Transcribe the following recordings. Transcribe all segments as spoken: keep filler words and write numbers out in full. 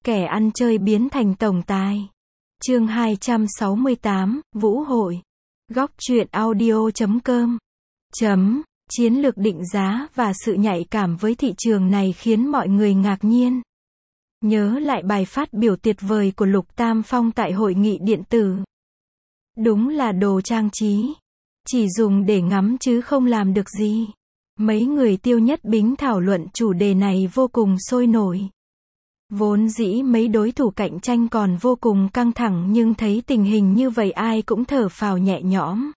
Kẻ ăn chơi biến thành tổng tài. Chương hai trăm sáu mươi tám, Vũ hội. Góc truyện audio chấm com. Chấm. Chiến lược định giá và sự nhạy cảm với thị trường này khiến mọi người ngạc nhiên. Nhớ lại bài phát biểu tuyệt vời của Lục Tam Phong tại hội nghị điện tử. Đúng là đồ trang trí. Chỉ dùng để ngắm chứ không làm được gì. Mấy người Tiêu Nhất Bính thảo luận chủ đề này vô cùng sôi nổi. Vốn dĩ mấy đối thủ cạnh tranh còn vô cùng căng thẳng nhưng thấy tình hình như vậy ai cũng thở phào nhẹ nhõm.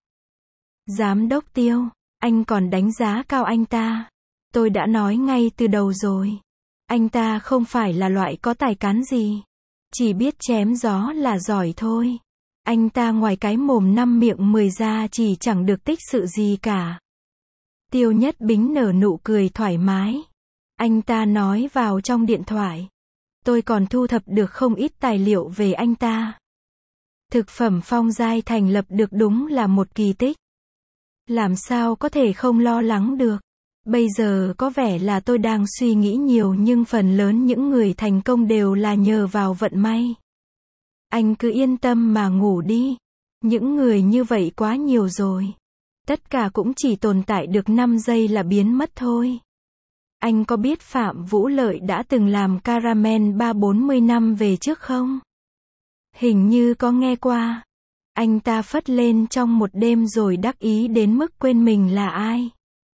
Giám đốc Tiêu, anh còn đánh giá cao anh ta. Tôi đã nói ngay từ đầu rồi. Anh ta không phải là loại có tài cán gì. Chỉ biết chém gió là giỏi thôi. Anh ta ngoài cái mồm năm miệng mười ra chỉ chẳng được tích sự gì cả. Tiêu Nhất Bính nở nụ cười thoải mái. Anh ta nói vào trong điện thoại. Tôi còn thu thập được không ít tài liệu về anh ta. Thực phẩm Phong Giai thành lập được đúng là một kỳ tích. Làm sao có thể không lo lắng được. Bây giờ có vẻ là tôi đang suy nghĩ nhiều nhưng phần lớn những người thành công đều là nhờ vào vận may. Anh cứ yên tâm mà ngủ đi. Những người như vậy quá nhiều rồi. Tất cả cũng chỉ tồn tại được năm giây là biến mất thôi. Anh có biết Phạm Vũ Lợi đã từng làm caramel ba bốn mươi năm về trước không? Hình như có nghe qua. Anh ta phất lên trong một đêm rồi đắc ý đến mức quên mình là ai.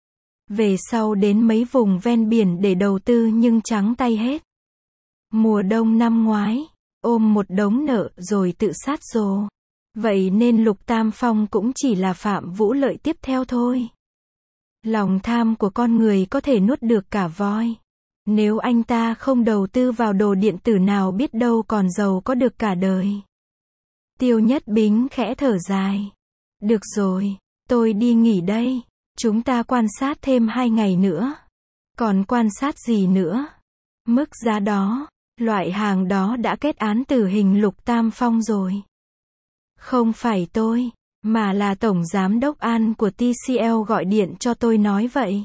Về sau đến mấy vùng ven biển để đầu tư nhưng trắng tay hết. Mùa đông năm ngoái, ôm một đống nợ rồi tự sát rồ. Vậy nên Lục Tam Phong cũng chỉ là Phạm Vũ Lợi tiếp theo thôi. Lòng tham của con người có thể nuốt được cả voi. Nếu anh ta không đầu tư vào đồ điện tử nào biết đâu còn giàu có được cả đời. Tiêu Nhất Bính khẽ thở dài. Được rồi, tôi đi nghỉ đây. Chúng ta quan sát thêm hai ngày nữa. Còn quan sát gì nữa? Mức giá đó, loại hàng đó đã kết án tử hình Lục Tam Phong rồi. Không phải tôi, mà là Tổng Giám đốc An của tê xê lờ gọi điện cho tôi nói vậy.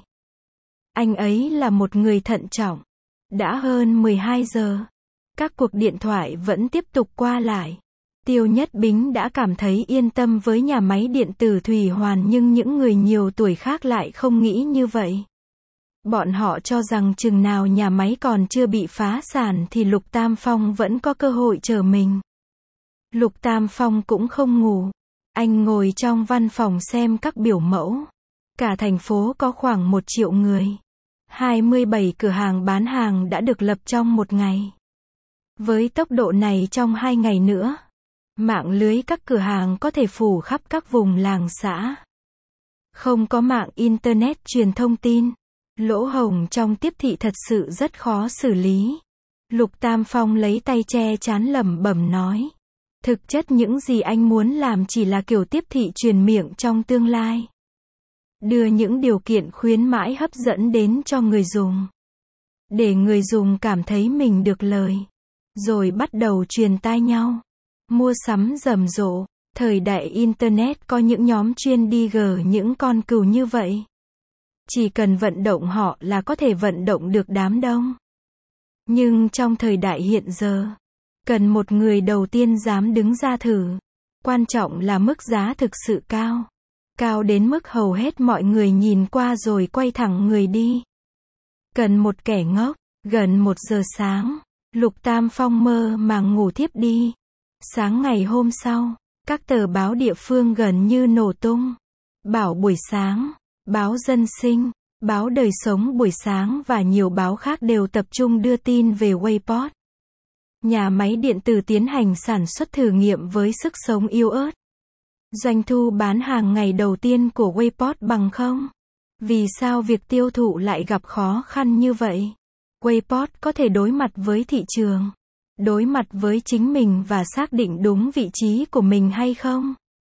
Anh ấy là một người thận trọng. Đã hơn mười hai giờ. Các cuộc điện thoại vẫn tiếp tục qua lại. Tiêu Nhất Bính đã cảm thấy yên tâm với nhà máy điện tử Thủy Hoàn nhưng những người nhiều tuổi khác lại không nghĩ như vậy. Bọn họ cho rằng chừng nào nhà máy còn chưa bị phá sản thì Lục Tam Phong vẫn có cơ hội chờ mình. Lục Tam Phong cũng không ngủ. Anh ngồi trong văn phòng xem các biểu mẫu. Cả thành phố có khoảng một triệu người. hai mươi bảy cửa hàng bán hàng đã được lập trong một ngày. Với tốc độ này trong hai ngày nữa, mạng lưới các cửa hàng có thể phủ khắp các vùng làng xã. Không có mạng Internet truyền thông tin. Lỗ hổng trong tiếp thị thật sự rất khó xử lý. Lục Tam Phong lấy tay che trán lẩm bẩm nói. Thực chất những gì anh muốn làm chỉ là kiểu tiếp thị truyền miệng trong tương lai. Đưa những điều kiện khuyến mãi hấp dẫn đến cho người dùng. Để người dùng cảm thấy mình được lời. Rồi bắt đầu truyền tai nhau. Mua sắm rầm rộ. Thời đại Internet có những nhóm chuyên đi gờ những con cừu như vậy. Chỉ cần vận động họ là có thể vận động được đám đông. Nhưng trong thời đại hiện giờ, cần một người đầu tiên dám đứng ra thử. Quan trọng là mức giá thực sự cao. Cao đến mức hầu hết mọi người nhìn qua rồi quay thẳng người đi. Cần một kẻ ngốc. Gần một giờ sáng, Lục Tam Phong mơ màng ngủ thiếp đi. Sáng ngày hôm sau, các tờ báo địa phương gần như nổ tung. Bảo buổi sáng, báo Dân Sinh, báo Đời Sống buổi sáng và nhiều báo khác đều tập trung đưa tin về Wayport. Nhà máy điện tử tiến hành sản xuất thử nghiệm với sức sống yếu ớt. Doanh thu bán hàng ngày đầu tiên của Wayport bằng không? Vì sao việc tiêu thụ lại gặp khó khăn như vậy? Wayport có thể đối mặt với thị trường, đối mặt với chính mình và xác định đúng vị trí của mình hay không?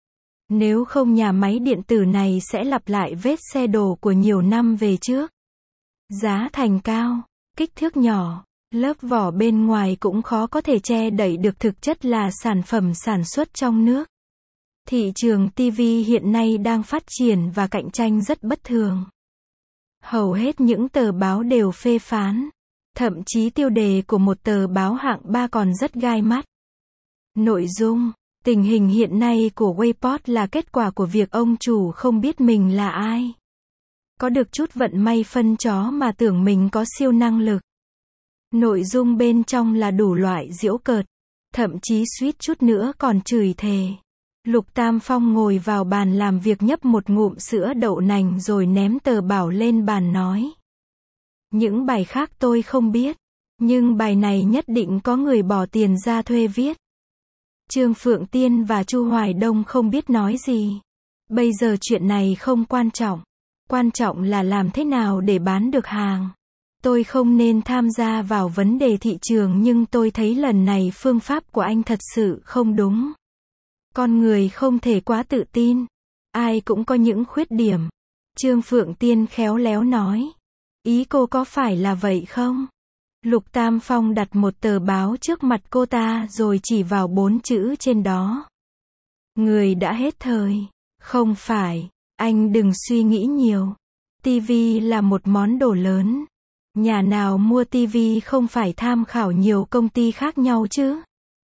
Nếu không nhà máy điện tử này sẽ lặp lại vết xe đổ của nhiều năm về trước. Giá thành cao, kích thước nhỏ, lớp vỏ bên ngoài cũng khó có thể che đậy được thực chất là sản phẩm sản xuất trong nước. Thị trường ti vi hiện nay đang phát triển và cạnh tranh rất bất thường. Hầu hết những tờ báo đều phê phán. Thậm chí tiêu đề của một tờ báo hạng ba còn rất gai mắt. Nội dung: tình hình hiện nay của Wayport là kết quả của việc ông chủ không biết mình là ai. Có được chút vận may phân chó mà tưởng mình có siêu năng lực. Nội dung bên trong là đủ loại giễu cợt, thậm chí suýt chút nữa còn chửi thề. Lục Tam Phong ngồi vào bàn làm việc nhấp một ngụm sữa đậu nành rồi ném tờ báo lên bàn nói. Những bài khác tôi không biết, nhưng bài này nhất định có người bỏ tiền ra thuê viết. Trương Phượng Tiên và Chu Hoài Đông không biết nói gì. Bây giờ chuyện này không quan trọng. Quan trọng là làm thế nào để bán được hàng. Tôi không nên tham gia vào vấn đề thị trường nhưng tôi thấy lần này phương pháp của anh thật sự không đúng. Con người không thể quá tự tin. Ai cũng có những khuyết điểm. Trương Phượng Tiên khéo léo nói. Ý cô có phải là vậy không? Lục Tam Phong đặt một tờ báo trước mặt cô ta rồi chỉ vào bốn chữ trên đó. Người đã hết thời. Không phải, anh đừng suy nghĩ nhiều. Tivi là một món đồ lớn. Nhà nào mua tivi không phải tham khảo nhiều công ty khác nhau chứ?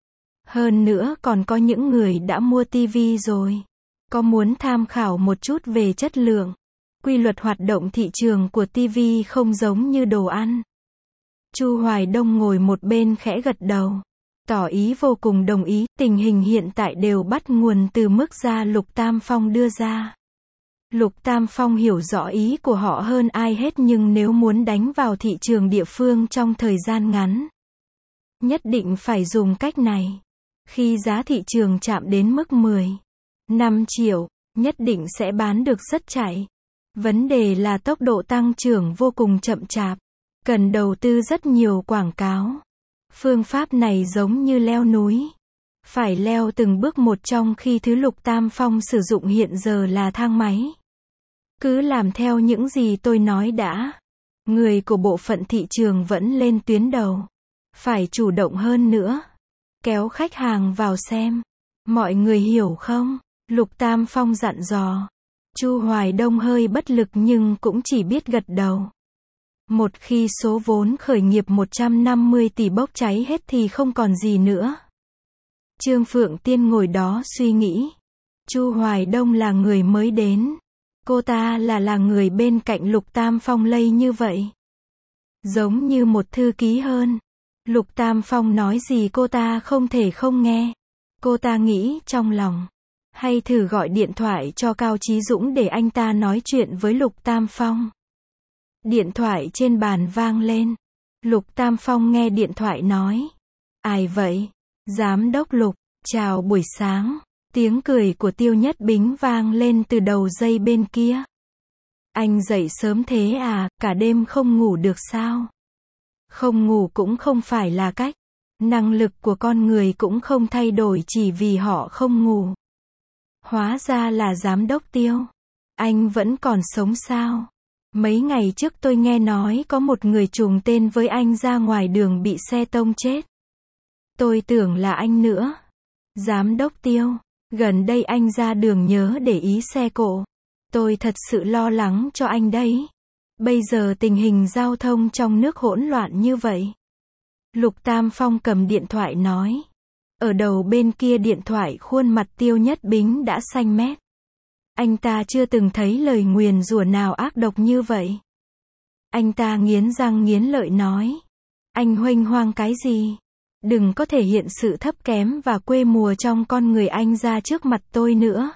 Hơn nữa còn có những người đã mua tivi rồi. Có muốn tham khảo một chút về chất lượng? Quy luật hoạt động thị trường của tivi không giống như đồ ăn. Chu Hoài Đông ngồi một bên khẽ gật đầu, tỏ ý vô cùng đồng ý. Tình hình hiện tại đều bắt nguồn từ mức giá Lục Tam Phong đưa ra. Lục Tam Phong hiểu rõ ý của họ hơn ai hết nhưng nếu muốn đánh vào thị trường địa phương trong thời gian ngắn, nhất định phải dùng cách này. Khi giá thị trường chạm đến mức mười, năm triệu, nhất định sẽ bán được rất chạy. Vấn đề là tốc độ tăng trưởng vô cùng chậm chạp, cần đầu tư rất nhiều quảng cáo. Phương pháp này giống như leo núi, phải leo từng bước một trong khi thứ Lục Tam Phong sử dụng hiện giờ là thang máy. Cứ làm theo những gì tôi nói đã. Người của bộ phận thị trường vẫn lên tuyến đầu. Phải chủ động hơn nữa. Kéo khách hàng vào xem. Mọi người hiểu không? Lục Tam Phong dặn dò. Chu Hoài Đông hơi bất lực nhưng cũng chỉ biết gật đầu. Một khi số vốn khởi nghiệp một trăm năm mươi tỷ bốc cháy hết thì không còn gì nữa. Trương Phượng Tiên ngồi đó suy nghĩ. Chu Hoài Đông là người mới đến. Cô ta là là người bên cạnh Lục Tam Phong lây như vậy. Giống như một thư ký hơn. Lục Tam Phong nói gì cô ta không thể không nghe. Cô ta nghĩ trong lòng. Hay thử gọi điện thoại cho Cao Chí Dũng để anh ta nói chuyện với Lục Tam Phong. Điện thoại trên bàn vang lên. Lục Tam Phong nghe điện thoại nói. Ai vậy? Giám đốc Lục, chào buổi sáng. Tiếng cười của Tiêu Nhất Bính vang lên từ đầu dây bên kia. Anh dậy sớm thế à, cả đêm không ngủ được sao? Không ngủ cũng không phải là cách. Năng lực của con người cũng không thay đổi chỉ vì họ không ngủ. Hóa ra là giám đốc Tiêu. Anh vẫn còn sống sao? Mấy ngày trước tôi nghe nói có một người trùng tên với anh ra ngoài đường bị xe tông chết. Tôi tưởng là anh nữa. Giám đốc Tiêu, gần đây anh ra đường nhớ để ý xe cộ. Tôi thật sự lo lắng cho anh đấy. Bây giờ tình hình giao thông trong nước hỗn loạn như vậy. Lục Tam Phong cầm điện thoại nói. Ở đầu bên kia điện thoại khuôn mặt Tiêu Nhất Bính đã xanh mét. Anh ta chưa từng thấy lời nguyền rủa nào ác độc như vậy. Anh ta nghiến răng nghiến lợi nói. Anh huênh hoang cái gì? Đừng có thể hiện sự thấp kém và quê mùa trong con người anh ra trước mặt tôi nữa.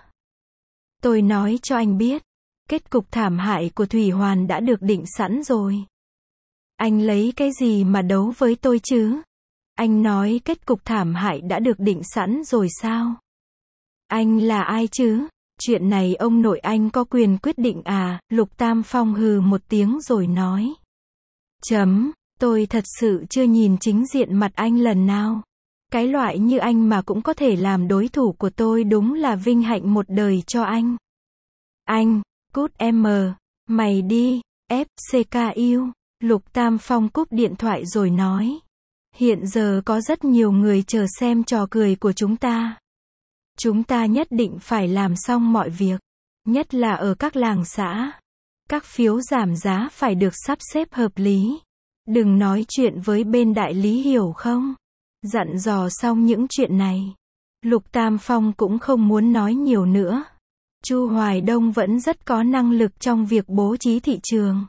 Tôi nói cho anh biết. Kết cục thảm hại của Thủy Hoàn đã được định sẵn rồi. Anh lấy cái gì mà đấu với tôi chứ? Anh nói kết cục thảm hại đã được định sẵn rồi sao? Anh là ai chứ? Chuyện này ông nội anh có quyền quyết định à? Lục Tam Phong hừ một tiếng rồi nói. Chấm, tôi thật sự chưa nhìn chính diện mặt anh lần nào. Cái loại như anh mà cũng có thể làm đối thủ của tôi đúng là vinh hạnh một đời cho anh. Anh, cút em, mày đi, ép xê ca u. Lục Tam Phong cúp điện thoại rồi nói. Hiện giờ có rất nhiều người chờ xem trò cười của chúng ta. Chúng ta nhất định phải làm xong mọi việc. Nhất là ở các làng xã. Các phiếu giảm giá phải được sắp xếp hợp lý. Đừng nói chuyện với bên đại lý hiểu không? Dặn dò xong những chuyện này, Lục Tam Phong cũng không muốn nói nhiều nữa. Chu Hoài Đông vẫn rất có năng lực trong việc bố trí thị trường.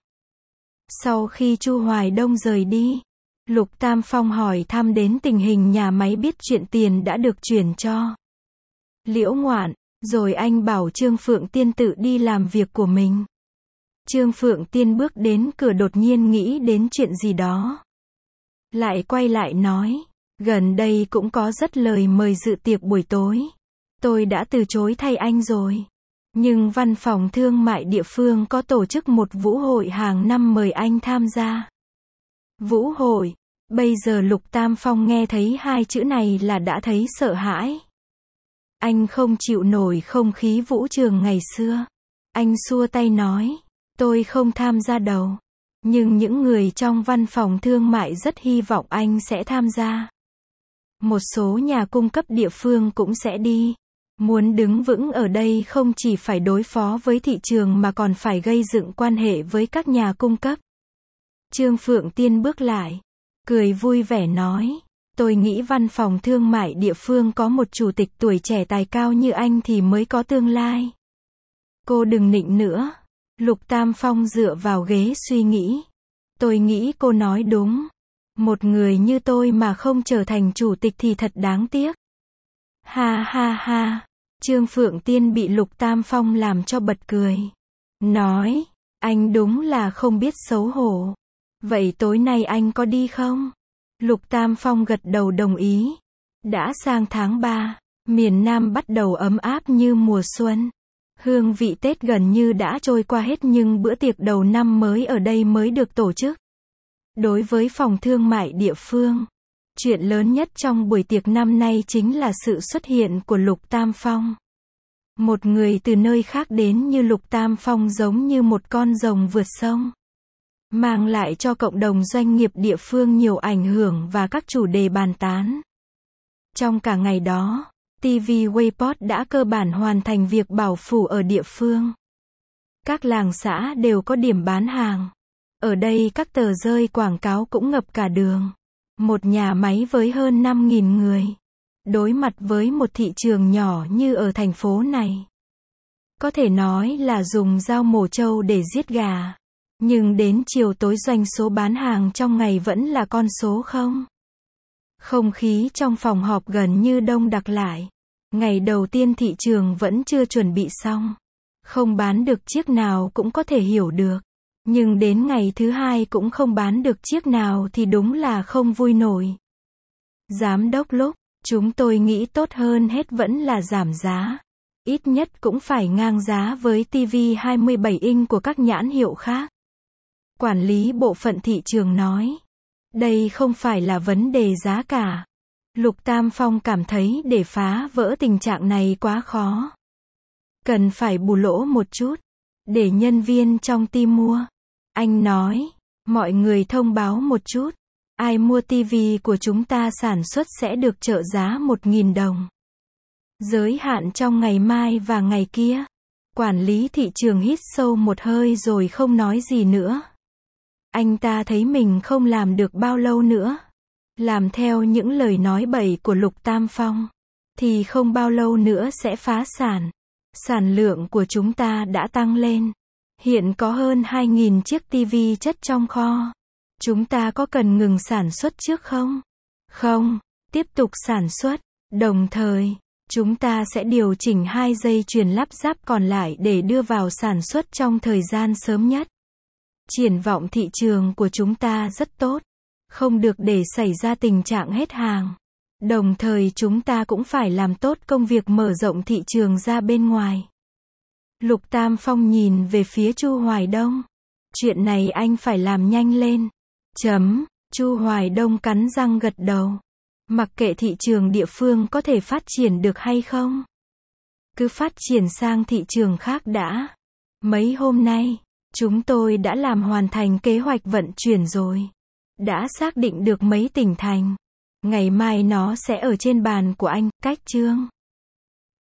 Sau khi Chu Hoài Đông rời đi, Lục Tam Phong hỏi thăm đến tình hình nhà máy, biết chuyện tiền đã được chuyển cho Liễu Ngoạn, rồi anh bảo Trương Phượng Tiên tự đi làm việc của mình. Trương Phượng Tiên bước đến cửa đột nhiên nghĩ đến chuyện gì đó. Lại quay lại nói, gần đây cũng có rất lời mời dự tiệc buổi tối. Tôi đã từ chối thay anh rồi. Nhưng văn phòng thương mại địa phương có tổ chức một vũ hội hàng năm mời anh tham gia. Vũ hội. Bây giờ Lục Tam Phong nghe thấy hai chữ này là đã thấy sợ hãi. Anh không chịu nổi không khí vũ trường ngày xưa. Anh xua tay nói, tôi không tham gia đâu. Nhưng những người trong văn phòng thương mại rất hy vọng anh sẽ tham gia. Một số nhà cung cấp địa phương cũng sẽ đi. Muốn đứng vững ở đây không chỉ phải đối phó với thị trường mà còn phải gây dựng quan hệ với các nhà cung cấp. Trương Phượng Tiên bước lại, cười vui vẻ nói, tôi nghĩ văn phòng thương mại địa phương có một chủ tịch tuổi trẻ tài cao như anh thì mới có tương lai. Cô đừng nịnh nữa. Lục Tam Phong dựa vào ghế suy nghĩ. Tôi nghĩ cô nói đúng. Một người như tôi mà không trở thành chủ tịch thì thật đáng tiếc. Ha ha ha. Trương Phượng Tiên bị Lục Tam Phong làm cho bật cười. Nói, anh đúng là không biết xấu hổ. Vậy tối nay anh có đi không? Lục Tam Phong gật đầu đồng ý. Đã sang tháng ba, miền Nam bắt đầu ấm áp như mùa xuân. Hương vị Tết gần như đã trôi qua hết nhưng bữa tiệc đầu năm mới ở đây mới được tổ chức. Đối với phòng thương mại địa phương, chuyện lớn nhất trong buổi tiệc năm nay chính là sự xuất hiện của Lục Tam Phong. Một người từ nơi khác đến như Lục Tam Phong giống như một con rồng vượt sông. Mang lại cho cộng đồng doanh nghiệp địa phương nhiều ảnh hưởng và các chủ đề bàn tán. Trong cả ngày đó, ti vi Wayport đã cơ bản hoàn thành việc bảo phủ ở địa phương. Các làng xã đều có điểm bán hàng. Ở đây các tờ rơi quảng cáo cũng ngập cả đường. Một nhà máy với hơn năm nghìn người. Đối mặt với một thị trường nhỏ như ở thành phố này. Có thể nói là dùng dao mổ trâu để giết gà. Nhưng đến chiều tối doanh số bán hàng trong ngày vẫn là con số không. Không khí trong phòng họp gần như đông đặc lại. Ngày đầu tiên thị trường vẫn chưa chuẩn bị xong. Không bán được chiếc nào cũng có thể hiểu được. Nhưng đến ngày thứ hai cũng không bán được chiếc nào thì đúng là không vui nổi. Giám đốc Lúc, chúng tôi nghĩ tốt hơn hết vẫn là giảm giá. Ít nhất cũng phải ngang giá với ti vi hai mươi bảy inch của các nhãn hiệu khác. Quản lý bộ phận thị trường nói. Đây không phải là vấn đề giá cả. Lục Tam Phong cảm thấy để phá vỡ tình trạng này quá khó. Cần phải bù lỗ một chút. Để nhân viên trong team mua. Anh nói. Mọi người thông báo một chút. Ai mua ti vi của chúng ta sản xuất sẽ được trợ giá một nghìn đồng. Giới hạn trong ngày mai và ngày kia. Quản lý thị trường hít sâu một hơi rồi không nói gì nữa. Anh ta thấy mình không làm được bao lâu nữa. Làm theo những lời nói bậy của Lục Tam Phong. Thì không bao lâu nữa sẽ phá sản. Sản lượng của chúng ta đã tăng lên. Hiện có hơn hai nghìn chiếc ti vi chất trong kho. Chúng ta có cần ngừng sản xuất trước không? Không, tiếp tục sản xuất. Đồng thời, chúng ta sẽ điều chỉnh hai dây chuyền lắp ráp còn lại để đưa vào sản xuất trong thời gian sớm nhất. Triển vọng thị trường của chúng ta rất tốt. Không được để xảy ra tình trạng hết hàng. Đồng thời chúng ta cũng phải làm tốt công việc mở rộng thị trường ra bên ngoài. Lục Tam Phong nhìn về phía Chu Hoài Đông. Chuyện này anh phải làm nhanh lên. Chấm. Chu Hoài Đông cắn răng gật đầu. Mặc kệ thị trường địa phương có thể phát triển được hay không. Cứ phát triển sang thị trường khác đã. Mấy hôm nay, chúng tôi đã làm hoàn thành kế hoạch vận chuyển rồi. Đã xác định được mấy tỉnh thành. Ngày mai nó sẽ ở trên bàn của anh, cách chương.